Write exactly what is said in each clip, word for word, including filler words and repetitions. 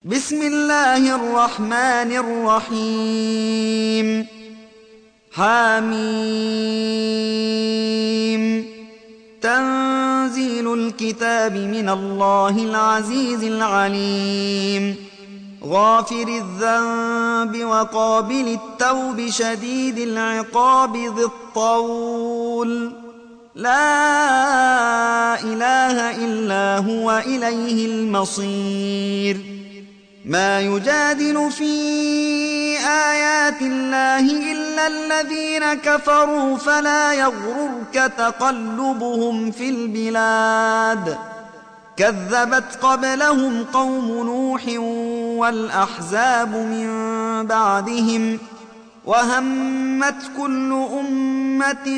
بسم الله الرحمن الرحيم. حميم. تنزيل الكتاب من الله العزيز العليم. غافر الذنب وقابل التوب شديد العقاب ذي الطول، لا إله إلا هو إليه المصير. ما يجادل في آيات الله إلا الذين كفروا فلا يغررك تقلبهم في البلاد. كذبت قبلهم قوم نوح والأحزاب من بعدهم، وهمت كل أمة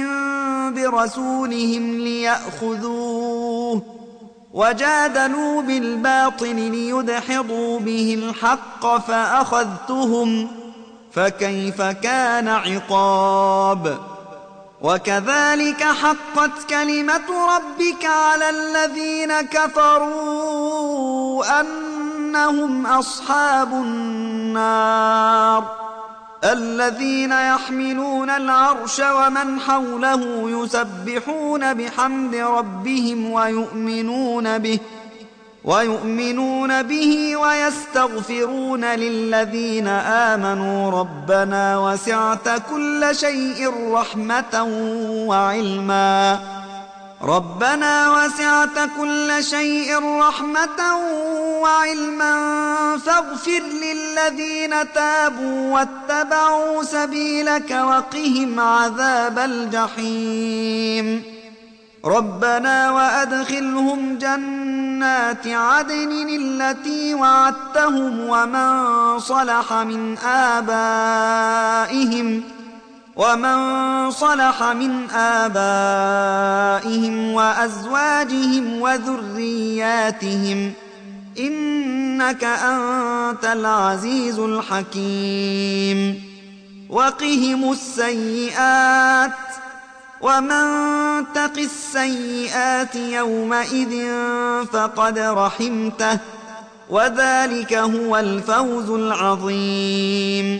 برسولهم ليأخذوه، وجادلوا بالباطل ليدحضوا به الحق فأخذتهم، فكيف كان عقاب. وكذلك حقت كلمة ربك على الذين كفروا أنهم أصحاب النار. الذين يحملون العرش ومن حوله يسبحون بحمد ربهم ويؤمنون به ويؤمنون به ويستغفرون للذين آمنوا ربنا وسعت كل شيء رحمة وعلما ربنا وسعت كل شيء رحمة وعلما فاغفر للذين تابوا واتبعوا سبيلك وقهم عذاب الجحيم. ربنا وأدخلهم جنات عدن التي وعدتهم ومن صلح من آبائهم ومن صلح من آبائهم وأزواجهم وذرياتهم إنك أنت العزيز الحكيم. وقهم السيئات ومن تق السيئات يومئذ فقد رحمته، وذلك هو الفوز العظيم.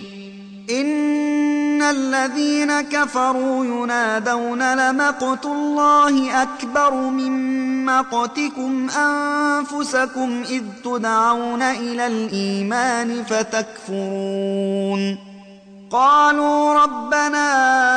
إن الذين كفروا ينادون لمقت الله أكبر من مقتكم أنفسكم إذ تدعون إلى الإيمان فتكفرون. قالوا ربنا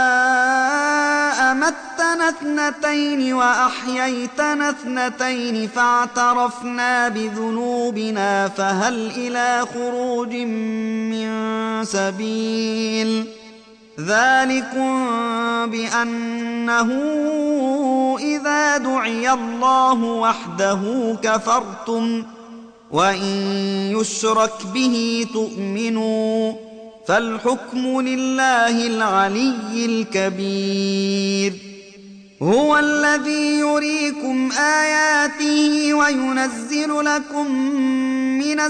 أمتنا اثنتين وأحييتنا اثنتين فاعترفنا بذنوبنا فهل إلى خروج من سبيل. ذلكم بأنه إذا دعي الله وحده كفرتم وإن يشرك به تؤمنوا، فالحكم لله العلي الكبير. هو الذي يريكم آياته وينزل لكم من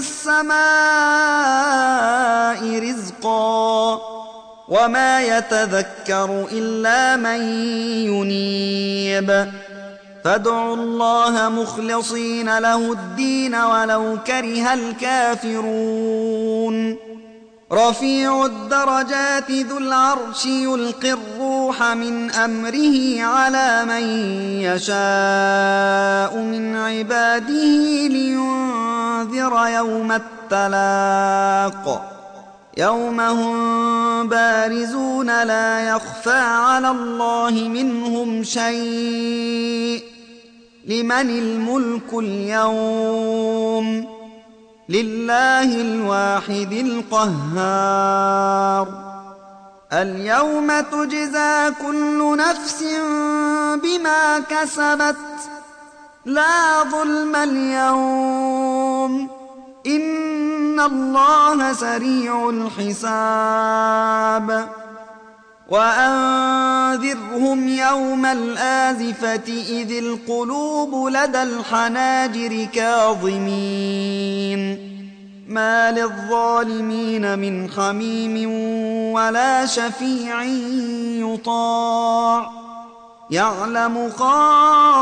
السماء رزقا، وما يتذكر إلا من ينيب. فادعوا الله مخلصين له الدين ولو كره الكافرون. رفيع الدرجات ذو العرش يلقي الروح من أمره على من يشاء من عباده لينذر يوم التلاق. يوم هم بارزون لا يخفى على الله منهم شيء. لمن الملك اليوم؟ لله الواحد القهار. اليوم تجزى كل نفس بما كسبت، لا ظلم اليوم، إن الله سريع الحساب. وأنذرهم يوم الآزفة إذ القلوب لدى الحناجر كاظمين، ما للظالمين من حميم ولا شفيع يطاع. يعلم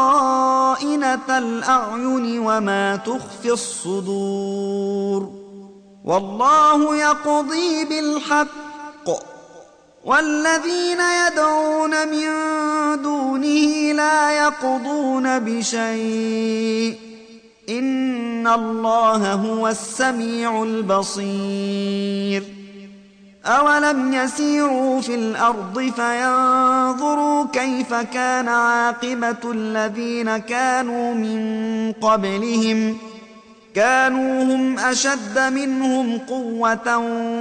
خائنة الأعين وما تخفي الصدور. والله يقضي بالحق والذين يدعون من دونه لا يقضون بشيء إن الله هو السميع البصير أولم يسيروا في الأرض فينظروا كيف كان عاقبة الذين كانوا من قبلهم كانوا هم أشد منهم قوة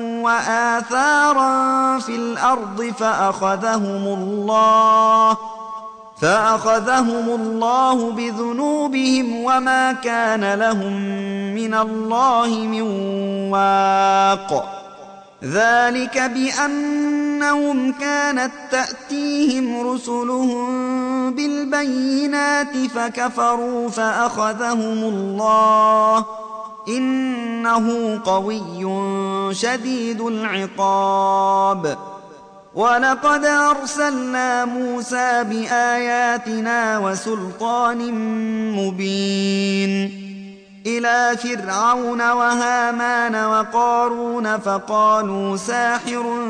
وآثارا في الأرض فأخذهم الله فأخذهم الله بذنوبهم وما كان لهم من الله من واق ذلك بأنهم كانت تأتيهم رسلهم بالبينات فكفروا فأخذهم الله إنه قوي شديد العقاب ولقد أرسلنا موسى بآياتنا وسلطان مبين إلى فرعون وهامان وقارون فقالوا ساحر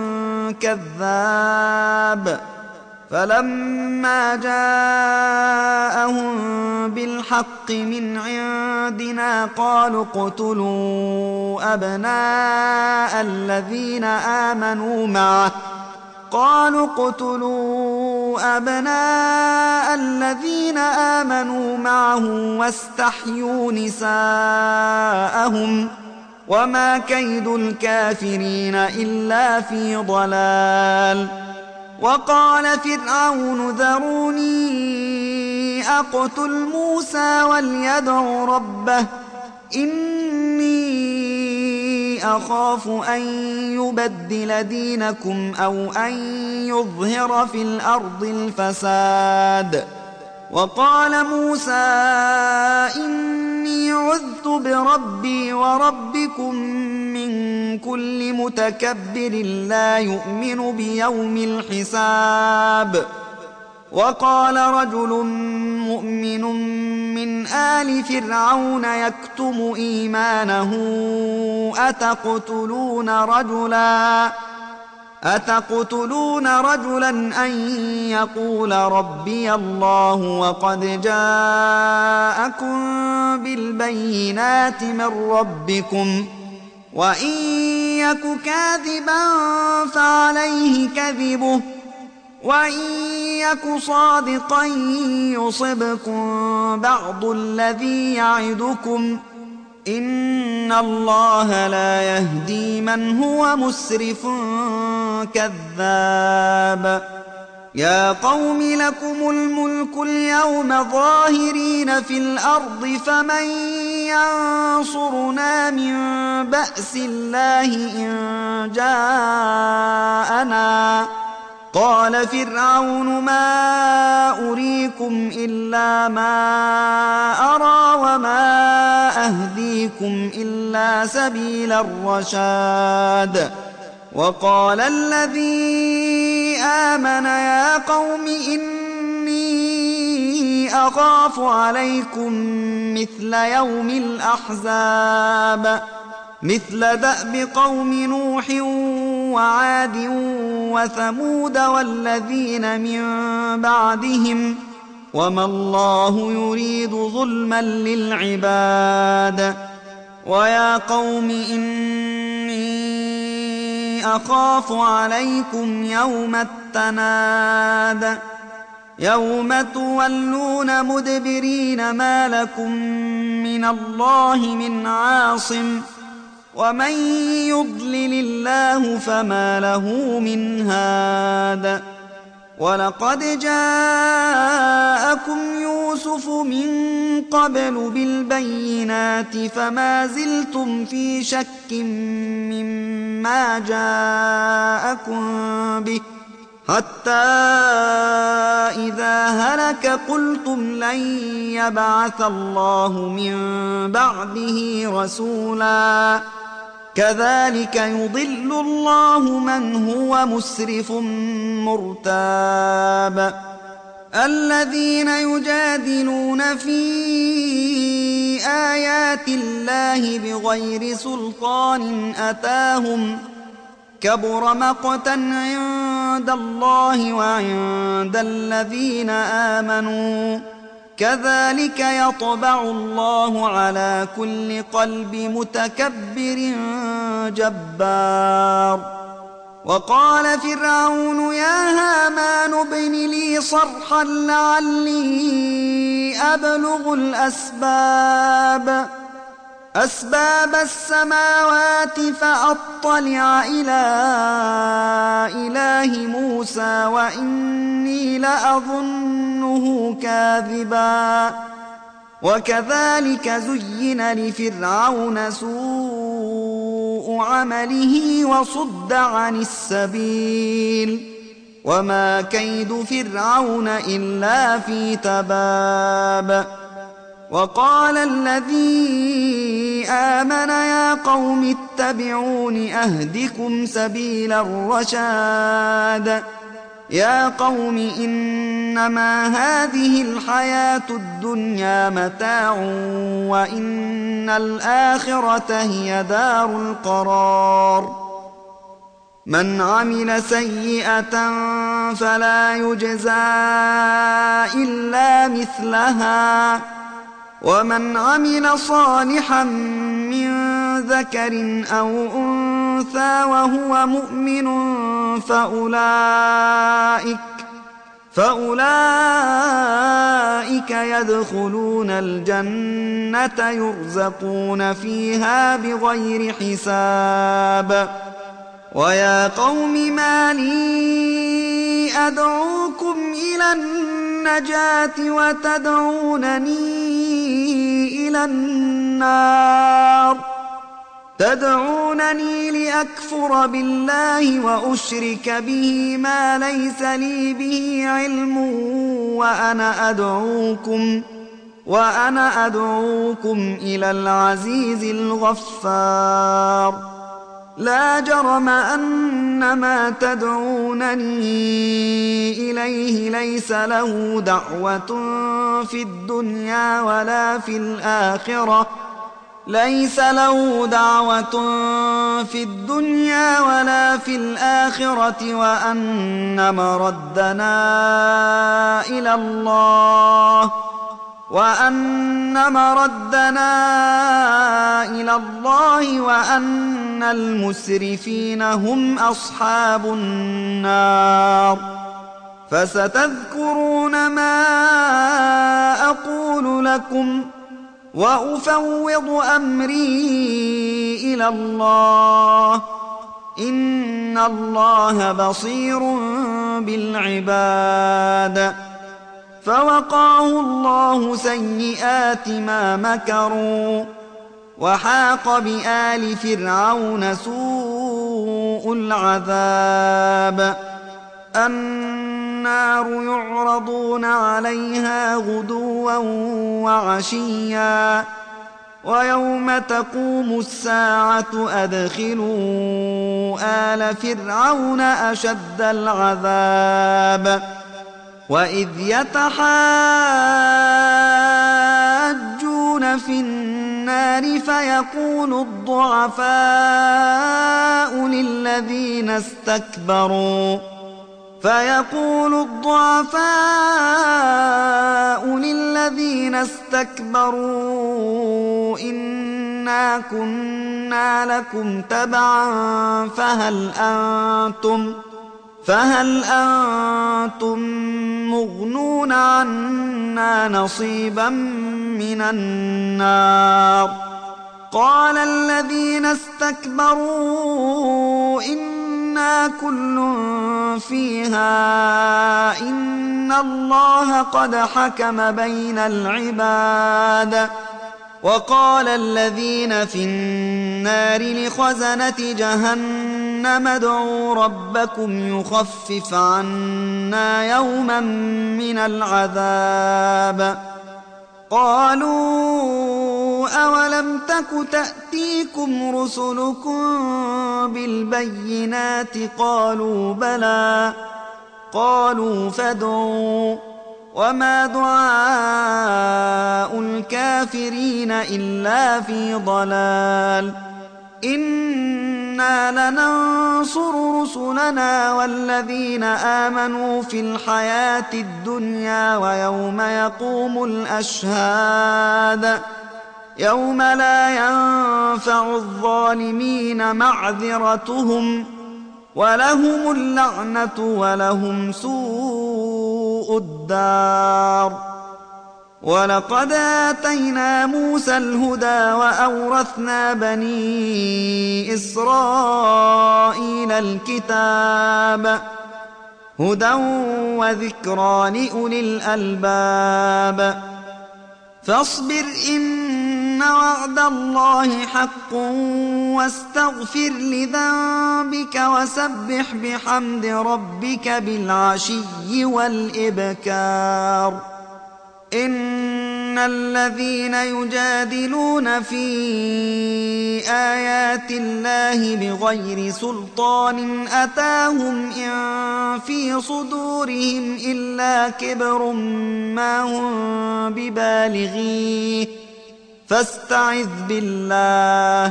كذاب فلما جاءهم بالحق من عندنا قالوا اقتلوا أبناء الذين آمنوا معه قالوا اقتلوا أبناء الذين آمنوا معه واستحيوا نساءهم وما كيد الكافرين إلا في ضلال وقال فرعون ذروني أقتل موسى وليدع ربه إني أخاف أن يبدل دينكم أو أن يظهر في الأرض الفساد وقال موسى إني عذت بربي وربكم من كل متكبر لا يؤمن بيوم الحساب وقال رجل مؤمن من آل فرعون يكتم إيمانه أتقتلون رجلا أتقتلون رجلا أن يقول ربي الله وقد جاءكم بالبينات من ربكم وإن يك كاذبا فعليه كذبه وإن يك صادقا يصبكم بعض الذي يعدكم إن الله لا يهدي من هو مسرف كذاب يا قوم لكم الملك اليوم ظاهرين في الأرض فمن ينصرنا من بأس الله إن جاءنا قال فرعون ما أريكم إلا ما أرى وما أهديكم إلا سبيل الرشاد وقال الذي آمن يا قوم إني أخاف عليكم مثل يوم الأحزاب مثل دأب قوم نوح وعاد وثمود والذين من بعدهم وما الله يريد ظلما للعباد ويا قوم إني أخاف عليكم يوم التناد يوم تولون مدبرين ما لكم من الله من عاصم ومن يضلل الله فما له من هاد ولقد جاءكم يوسف من قبل بالبينات فما زلتم في شك مما جاءكم به حتى إذا هلك قلتم لن يبعث الله من بعده رسولا كذلك يضل الله من هو مسرف مرتاب الذين يجادلون في آيات الله بغير سلطان أتاهم كبر مقتا عند الله وعند الذين آمنوا كذلك يطبع الله على كل قلب متكبر جبار. وقال فرعون يا هامان ابن لي صرحا لعلي أبلغ الأسباب أسباب السماوات فأطلع إلى إله موسى وإني لأظنه كاذبا. وكذلك زين لفرعون سوء عمله وصد عن السبيل وما كيد فرعون إلا في تباب. وقال الذي آمن يا قوم اتبعون أهدكم سبيل الرشاد. يا قوم إنما هذه الحياة الدنيا متاع وإن الآخرة هي دار القرار. من عمل سيئة فلا يجزى إلا مثلها ومن عمل صالحا من ذكر أو أنثى وهو مؤمن فأولئك, فأولئك يدخلون الجنة يرزقون فيها بغير حساب. ويا قوم ما لي أدعوكم إلى النجاة وتدعونني إلى النار تدعونني لأكفر بالله وأشرك به ما ليس لي به علم وأنا أدعوكم وأنا أدعوكم إلى العزيز الغفار. لا جرم أن ما تدعونني إليه ليس له دعوة في الدنيا ولا في الآخرة ليس له دعوة في الدنيا ولا في الآخرة وأن مردنا إلى الله وأن مردنا إلى الله وأن المسرفين هم أصحاب النار. فستذكرون ما أقول لكم وأفوض أمري إلى الله إن الله بصير بالعباد. فوقاه الله سيئات ما مكروا وحاق بآل فرعون سوء العذاب. النار يعرضون عليها غدوا وعشيا ويوم تقوم الساعة أدخلوا آل فرعون أشد العذاب. وإذ يتحاجون في النار فيقول الضعفاء للذين استكبروا فيقول الضعفاء للذين استكبروا إنا كنا لكم تبعا فهل أنتم فهل أنتم مغنون عنا نصيبا من النار. قال الذين استكبروا إنا كل فيها إن الله قد حكم بين العباد. وقال الذين في النار لخزنة جهنم ادعوا ربكم يخفف عنا يوما من العذاب. قالوا أولم تك تأتيكم رسلكم بالبينات قالوا بلى قالوا فادعوا وما دعاء الكافرين إلا في ضلال إنا لننصر رسلنا والذين آمنوا في الحياة الدنيا ويوم يقوم الأشهاد يوم لا ينفع الظالمين معذرتهم ولهم اللعنة ولهم سوء الدار. ولقد آتينا موسى الهدى وأورثنا بني إسرائيل الكتاب هدى وذكرى لأولي الألباب. فاصبر إن وعد الله حق واستغفر لذنبك وسبح بحمد ربك بالعشي والإبكار. إن الذين يجادلون في آيات الله بغير سلطان أتاهم إن في صدورهم إلا كبر ما هم ببالغيه فاستعذ بالله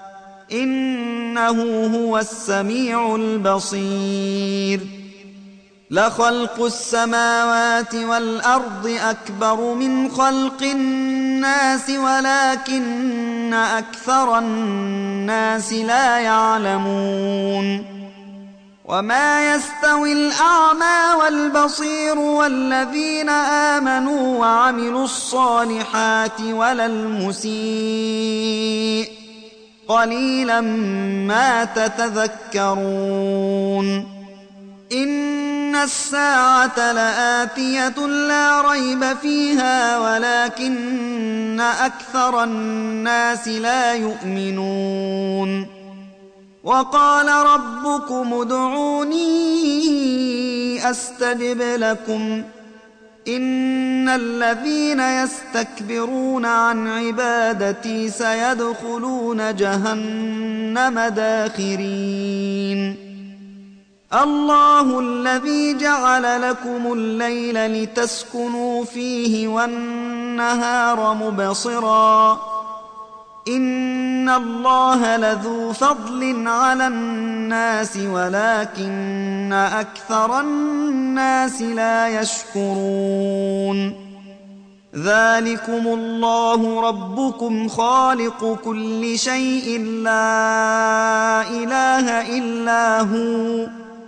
إنه هو السميع البصير. لخلق السماوات والأرض أكبر من خلق الناس ولكن أكثر الناس لا يعلمون. وما يستوي الأعمى والبصير والذين آمنوا وعملوا الصالحات ولا المسيء قليلا ما تتذكرون. إن الساعة لآتية لا ريب فيها ولكن أكثر الناس لا يؤمنون. وقال ربكم ادعوني أستجب لكم إن الذين يستكبرون عن عبادتي سيدخلون جهنم داخرين. الله الذي جعل لكم الليل لتسكنوا فيه والنهار مبصرا إن الله لذو فضل على الناس ولكن أكثر الناس لا يشكرون. ذلكم الله ربكم خالق كل شيء لا إله إلا هو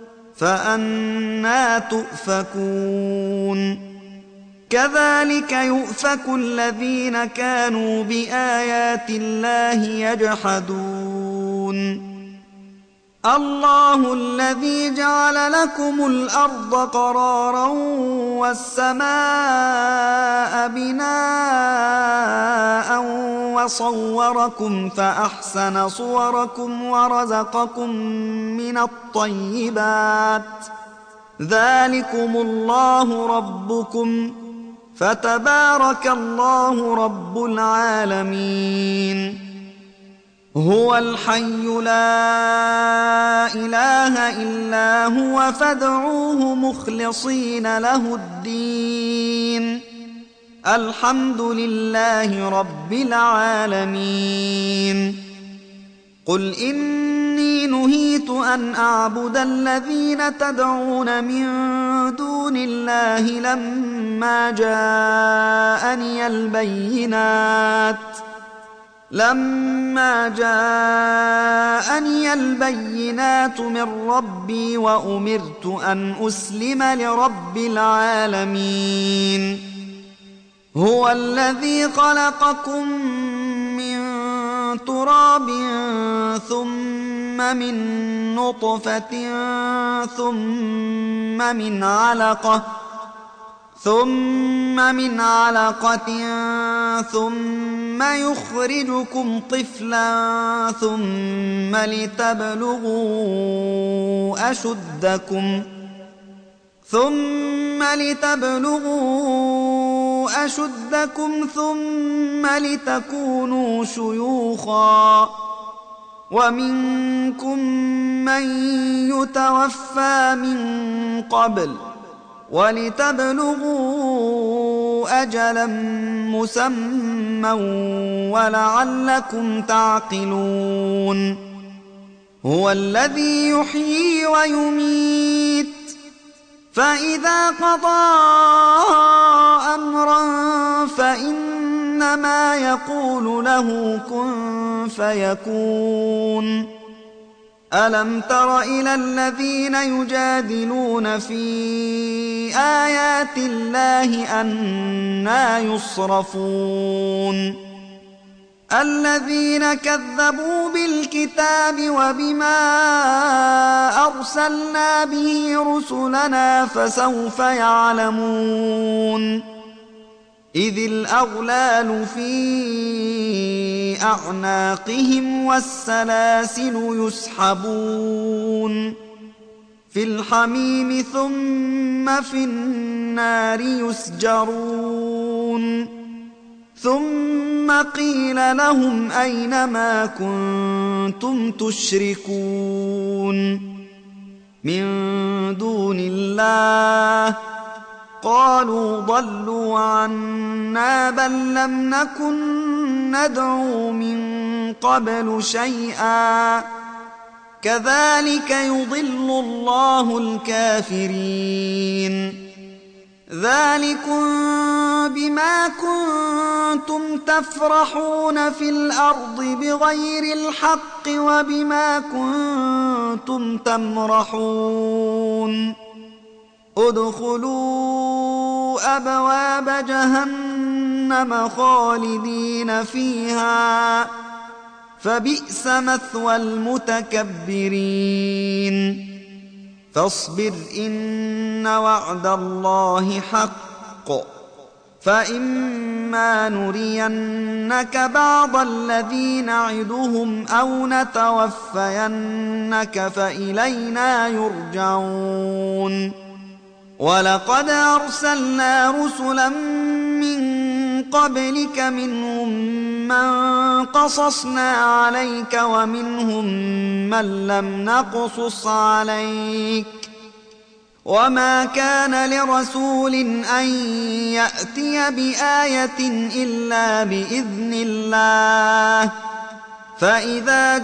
فأنى تؤفكون. كذلك يؤفك الذين كانوا بآيات الله يجحدون. الله الذي جعل لكم الأرض قرارا والسماء بناء وصوركم فأحسن صوركم ورزقكم من الطيبات ذلكم الله ربكم فتبارك الله رب العالمين. هو الحي لا إله إلا هو فادعوه مخلصين له الدين الحمد لله رب العالمين. قل إني نهيت أن أعبد الذين تدعون من دون الله لما جاءني البينات لما جاءني البينات من ربي وأمرت أن أسلم لرب العالمين. هو الذي خلقكم من تراب ثم من نطفة ثم من علقة ثم من علقة ثم يخرجكم طفلا ثم لتبلغوا أشدكم ثم لتبلغوا أشدكم ثم لتكونوا شيوخا ومنكم من يتوفى من قبل ولتبلغوا أجلا مسمى ولعلكم تعقلون. هو الذي يحيي ويميت، فإذا قضى أمرا فإنما يقول له كن فيكون. ألم تر إلى الذين يجادلون في آيات الله أنى يصرفون؟ الذين كذبوا بالكتاب وبما أرسلنا به رسلنا فسوف يعلمون. إذ الأغلال في أعناقهم والسلاسل يسحبون في الحميم ثم في النار يسجرون. ثم قيل لهم أين ما كنتم تشركون من دون الله؟ قالوا ضلوا عنا بل لم نكن ندعو من قبل شيئا كذلك يضل الله الكافرين. ذلكم بما كنتم تفرحون في الأرض بغير الحق وبما كنتم تمرحون. ادخلوا أبواب جهنم خالدين فيها فبئس مثوى المتكبرين. فاصبر إن وعد الله حق، فإما نرينك بعض الذي نعدهم أو نتوفينك فإلينا يرجعون. ولقد أرسلنا رسلا من قبلك منهم من قصصنا عليك ومنهم من لم نقصص عليك، وما كان لرسول أن يأتي بآية إلا بإذن الله. فإذا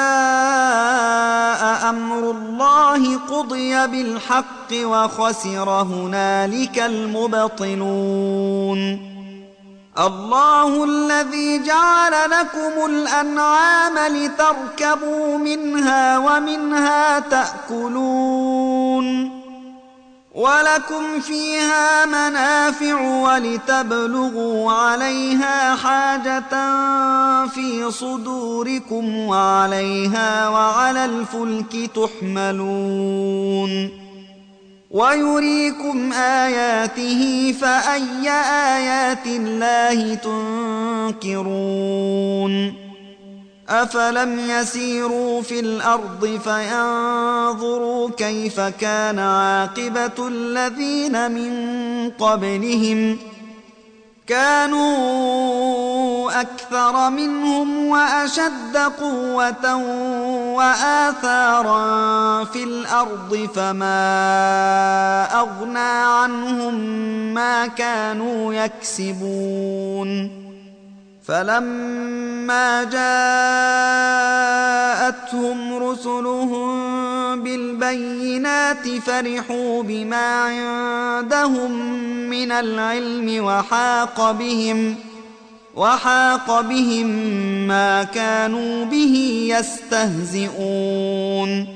جاء أمر الله قضي بالحق وخسر هنالك المبطلون. الله الذي جعل لكم الأنعام لتركبوا منها ومنها تأكلون ولكم فيها منافع ولتبلغوا عليها حاجة في صدوركم وعليها وعلى الفلك تحملون. ويريكم آياته فأي آيات الله تنكرون. أفلم يسيروا في الأرض فينظروا كيف كان عاقبة الذين من قبلهم؟ كانوا أكثر منهم وأشد قوة وآثارا في الأرض فما أغنى عنهم ما كانوا يكسبون. فلما جاءتهم رسلهم بالبينات فرحوا بما عندهم من العلم وحاق بهم وحاق بهم ما كانوا به يستهزئون.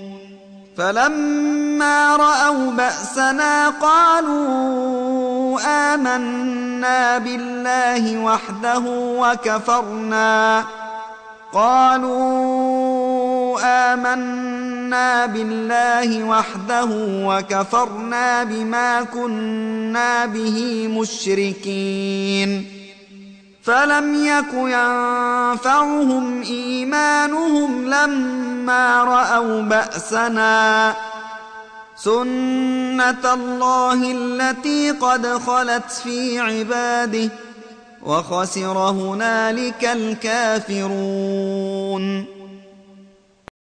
فلما رأوا بأسنا قالوا آمنا بالله وحده وكفرنا قالوا آمنا بالله وحده وكفرنا بما كنا به مشركين. فلم يك ينفعهم إيمانهم لما رأوا بأسنا سنة الله التي قد خلت في عباده وخسر هنالك الكافرون.